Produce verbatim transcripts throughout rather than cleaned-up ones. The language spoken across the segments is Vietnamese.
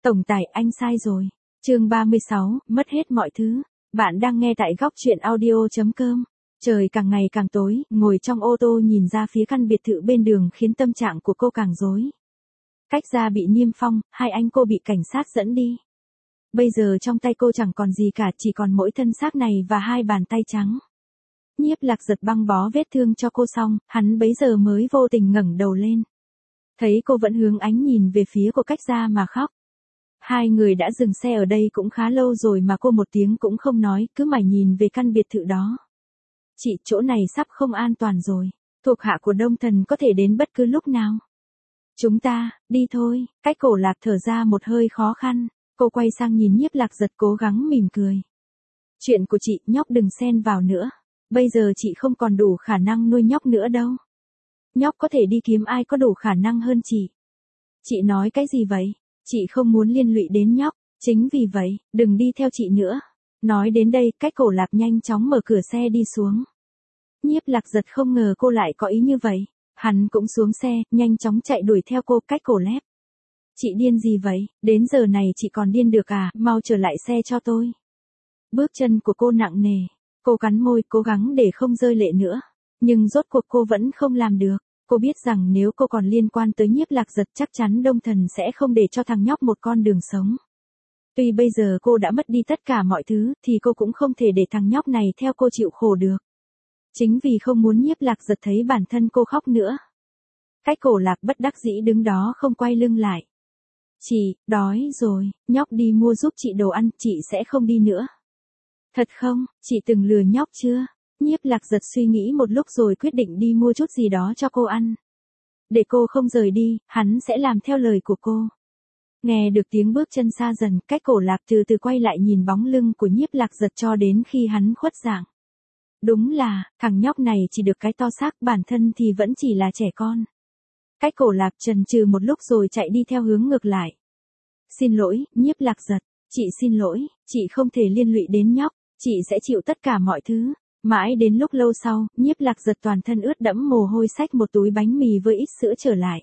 Tổng tài, anh sai rồi. Chương ba mươi sáu, mất hết mọi thứ. Bạn đang nghe tại góc truyện audio chấm com. Trời càng ngày càng tối, ngồi trong ô tô nhìn ra phía căn biệt thự bên đường khiến tâm trạng của cô càng rối. Cách ra bị niêm phong, hai anh cô bị cảnh sát dẫn đi. Bây giờ trong tay cô chẳng còn gì cả, chỉ còn mỗi thân xác này và hai bàn tay trắng. Nhiếp Lạc Giật băng bó vết thương cho cô xong, hắn bấy giờ mới vô tình ngẩng đầu lên. Thấy cô vẫn hướng ánh nhìn về phía của cách ra mà khóc. Hai người đã dừng xe ở đây cũng khá lâu rồi mà cô một tiếng cũng không nói, cứ mải nhìn về căn biệt thự đó. Chị, chỗ này sắp không an toàn rồi. Thuộc hạ của Đông Thần có thể đến bất cứ lúc nào. Chúng ta, đi thôi. Cách Cổ Lạc thở ra một hơi khó khăn. Cô quay sang nhìn Nhiếp Lạc Giật cố gắng mỉm cười. Chuyện của chị, nhóc đừng xen vào nữa. Bây giờ chị không còn đủ khả năng nuôi nhóc nữa đâu. Nhóc có thể đi kiếm ai có đủ khả năng hơn chị. Chị nói cái gì vậy? Chị không muốn liên lụy đến nhóc. Chính vì vậy, đừng đi theo chị nữa. Nói đến đây, Cách Cổ Lạc nhanh chóng mở cửa xe đi xuống. Nhiếp Lạc Giật không ngờ cô lại có ý như vậy. Hắn cũng xuống xe, nhanh chóng chạy đuổi theo cô. Cách Cổ Lép. Chị điên gì vậy? Đến giờ này chị còn điên được à? Mau trở lại xe cho tôi. Bước chân của cô nặng nề. Cô cắn môi, cố gắng để không rơi lệ nữa. Nhưng rốt cuộc cô vẫn không làm được. Cô biết rằng nếu cô còn liên quan tới Nhiếp Lạc Giật chắc chắn Đông Thần sẽ không để cho thằng nhóc một con đường sống. Tuy bây giờ cô đã mất đi tất cả mọi thứ, thì cô cũng không thể để thằng nhóc này theo cô chịu khổ được. Chính vì không muốn Nhiếp Lạc Giật thấy bản thân cô khóc nữa. Cách Cổ Lạc bất đắc dĩ đứng đó không quay lưng lại. Chị, đói rồi, nhóc đi mua giúp chị đồ ăn, chị sẽ không đi nữa. Thật không, chị từng lừa nhóc chưa? Nhiếp Lạc Giật suy nghĩ một lúc rồi quyết định đi mua chút gì đó cho cô ăn. Để cô không rời đi, hắn sẽ làm theo lời của cô. Nghe được tiếng bước chân xa dần, Cách Cổ Lạc từ từ quay lại nhìn bóng lưng của Nhiếp Lạc Giật cho đến khi hắn khuất dạng. Đúng là, thằng nhóc này chỉ được cái to xác, bản thân thì vẫn chỉ là trẻ con. Cách Cổ Lạc chần chừ một lúc rồi chạy đi theo hướng ngược lại. Xin lỗi, Nhiếp Lạc Giật, chị xin lỗi, chị không thể liên lụy đến nhóc, chị sẽ chịu tất cả mọi thứ. Mãi đến lúc lâu sau, Nhiếp Lạc Giật toàn thân ướt đẫm mồ hôi xách một túi bánh mì với ít sữa trở lại.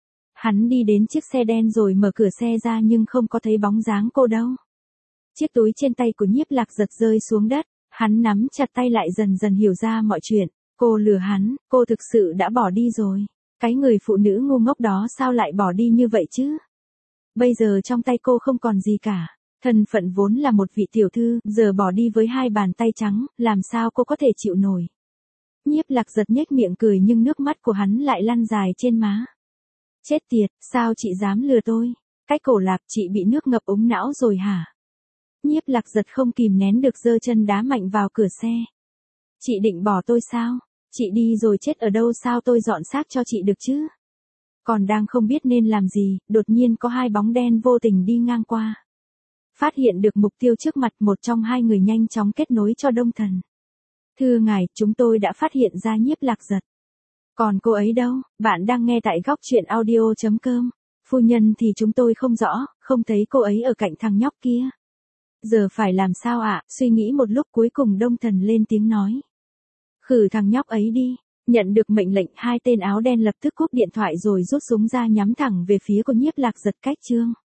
Hắn đi đến chiếc xe đen rồi mở cửa xe ra nhưng không có thấy bóng dáng cô đâu. Chiếc túi trên tay của Nhiếp Lạc Giật rơi xuống đất, hắn nắm chặt tay lại dần dần hiểu ra mọi chuyện. Cô lừa hắn, cô thực sự đã bỏ đi rồi. Cái người phụ nữ ngu ngốc đó sao lại bỏ đi như vậy chứ? Bây giờ trong tay cô không còn gì cả. Thân phận vốn là một vị tiểu thư, giờ bỏ đi với hai bàn tay trắng, làm sao cô có thể chịu nổi? Nhiếp Lạc Giật nhếch miệng cười nhưng nước mắt của hắn lại lăn dài trên má. Chết tiệt, sao chị dám lừa tôi? Cách Cổ Lạc, chị bị nước ngập úng não rồi hả? Nhiếp Lạc Giật không kìm nén được giơ chân đá mạnh vào cửa xe. Chị định bỏ tôi sao? Chị đi rồi chết ở đâu sao tôi dọn xác cho chị được chứ? Còn đang không biết nên làm gì, đột nhiên có hai bóng đen vô tình đi ngang qua. Phát hiện được mục tiêu trước mặt, một trong hai người nhanh chóng kết nối cho Đông Thần. Thưa ngài, chúng tôi đã phát hiện ra Nhiếp Lạc Giật. Còn cô ấy đâu? Bạn đang nghe tại góc truyện audio chấm com. Phu nhân thì chúng tôi không rõ, không thấy cô ấy ở cạnh thằng nhóc kia. Giờ phải làm sao ạ? Suy nghĩ một lúc cuối cùng Đông Thần lên tiếng nói. Khử thằng nhóc ấy đi. Nhận được mệnh lệnh, hai tên áo đen lập tức cúp điện thoại rồi rút súng ra nhắm thẳng về phía của Nhiếp Lạc Giật. Cách chương